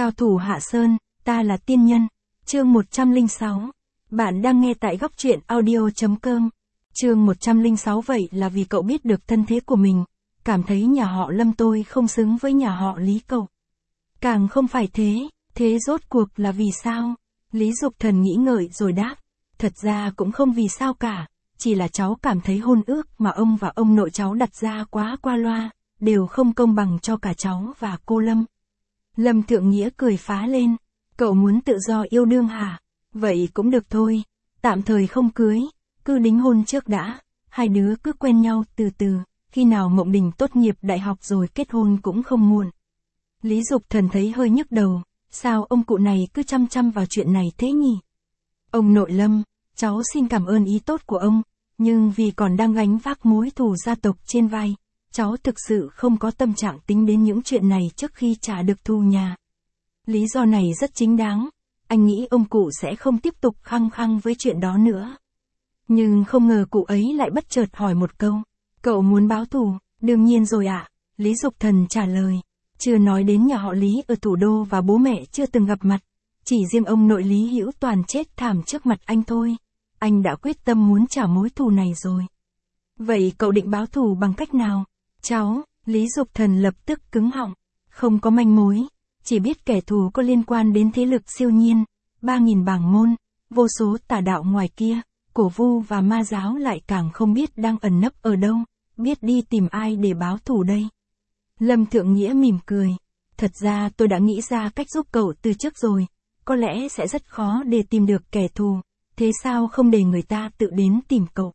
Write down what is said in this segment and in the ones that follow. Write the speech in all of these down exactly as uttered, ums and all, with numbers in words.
Cao thủ Hạ Sơn, ta là tiên nhân. Chương một trăm lẻ sáu. Bạn đang nghe tại góc truyện audio chấm com. Chương một trăm lẻ sáu. Vậy là vì cậu biết được thân thế của mình, cảm thấy nhà họ Lâm tôi không xứng với nhà họ Lý cậu. Càng không phải thế, thế rốt cuộc là vì sao? Lý Dục Thần nghĩ ngợi rồi đáp. Thật ra cũng không vì sao cả, chỉ là cháu cảm thấy hôn ước mà ông và ông nội cháu đặt ra quá qua loa, đều không công bằng cho cả cháu và cô Lâm. Lâm Thượng Nghĩa cười phá lên. Cậu muốn tự do yêu đương hả? Vậy cũng được thôi, tạm thời không cưới, cứ đính hôn trước đã, hai đứa cứ quen nhau từ từ, khi nào Mộng Đình tốt nghiệp đại học rồi kết hôn cũng không muộn. Lý Dục Thần thấy hơi nhức đầu, sao ông cụ này cứ chăm chăm vào chuyện này thế nhỉ? Ông nội Lâm, cháu xin cảm ơn ý tốt của ông, nhưng vì còn đang gánh vác mối thù gia tộc trên vai, cháu thực sự không có tâm trạng tính đến những chuyện này trước khi trả được thù nhà. Lý do này rất chính đáng, anh nghĩ ông cụ sẽ không tiếp tục khăng khăng với chuyện đó nữa. Nhưng không ngờ cụ ấy lại bất chợt hỏi một câu, cậu muốn báo thù? Đương nhiên rồi ạ, Lý Dục Thần trả lời. Chưa nói đến nhà họ Lý ở thủ đô và bố mẹ chưa từng gặp mặt, chỉ riêng ông nội Lý Hữu Toàn chết thảm trước mặt anh thôi, anh đã quyết tâm muốn trả mối thù này rồi. Vậy cậu định báo thù bằng cách nào? Cháu, Lý Dục Thần lập tức cứng họng, không có manh mối, chỉ biết kẻ thù có liên quan đến thế lực siêu nhiên, ba nghìn bảng môn, vô số tà đạo ngoài kia, cổ vu và ma giáo lại càng không biết đang ẩn nấp ở đâu, biết đi tìm ai để báo thù đây. Lâm Thượng Nghĩa mỉm cười, thật ra tôi đã nghĩ ra cách giúp cậu từ trước rồi, có lẽ sẽ rất khó để tìm được kẻ thù, thế sao không để người ta tự đến tìm cậu?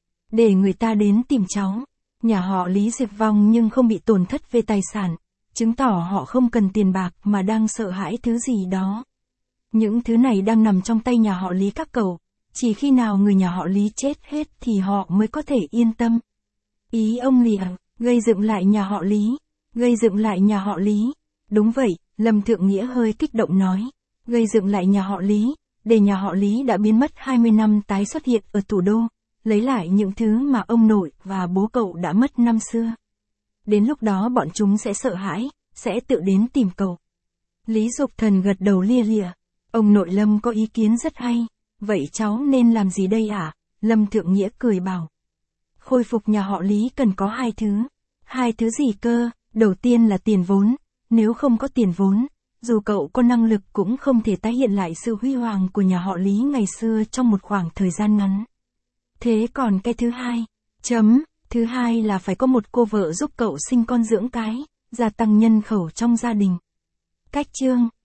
Để người ta đến tìm cháu. Nhà họ Lý diệt vong nhưng không bị tổn thất về tài sản, chứng tỏ họ không cần tiền bạc mà đang sợ hãi thứ gì đó. Những thứ này đang nằm trong tay nhà họ Lý các cậu, chỉ khi nào người nhà họ Lý chết hết thì họ mới có thể yên tâm. Ý ông Lý à, gây dựng lại nhà họ Lý, gây dựng lại nhà họ Lý. Đúng vậy, Lâm Thượng Nghĩa hơi kích động nói, gây dựng lại nhà họ Lý, để nhà họ Lý đã biến mất hai mươi năm tái xuất hiện ở thủ đô, lấy lại những thứ mà ông nội và bố cậu đã mất năm xưa. Đến lúc đó bọn chúng sẽ sợ hãi, sẽ tự đến tìm cậu. Lý Dục Thần gật đầu lia lịa. Ông nội Lâm có ý kiến rất hay, vậy cháu nên làm gì đây ạ? Lâm Thượng Nghĩa cười bảo. Khôi phục nhà họ Lý cần có hai thứ. Hai thứ gì cơ? Đầu tiên là tiền vốn, nếu không có tiền vốn, dù cậu có năng lực cũng không thể tái hiện lại sự huy hoàng của nhà họ Lý ngày xưa trong một khoảng thời gian ngắn. Thế còn cái thứ hai? Chấm, thứ hai là phải có một cô vợ giúp cậu sinh con dưỡng cái, gia tăng nhân khẩu trong gia đình. Cách chương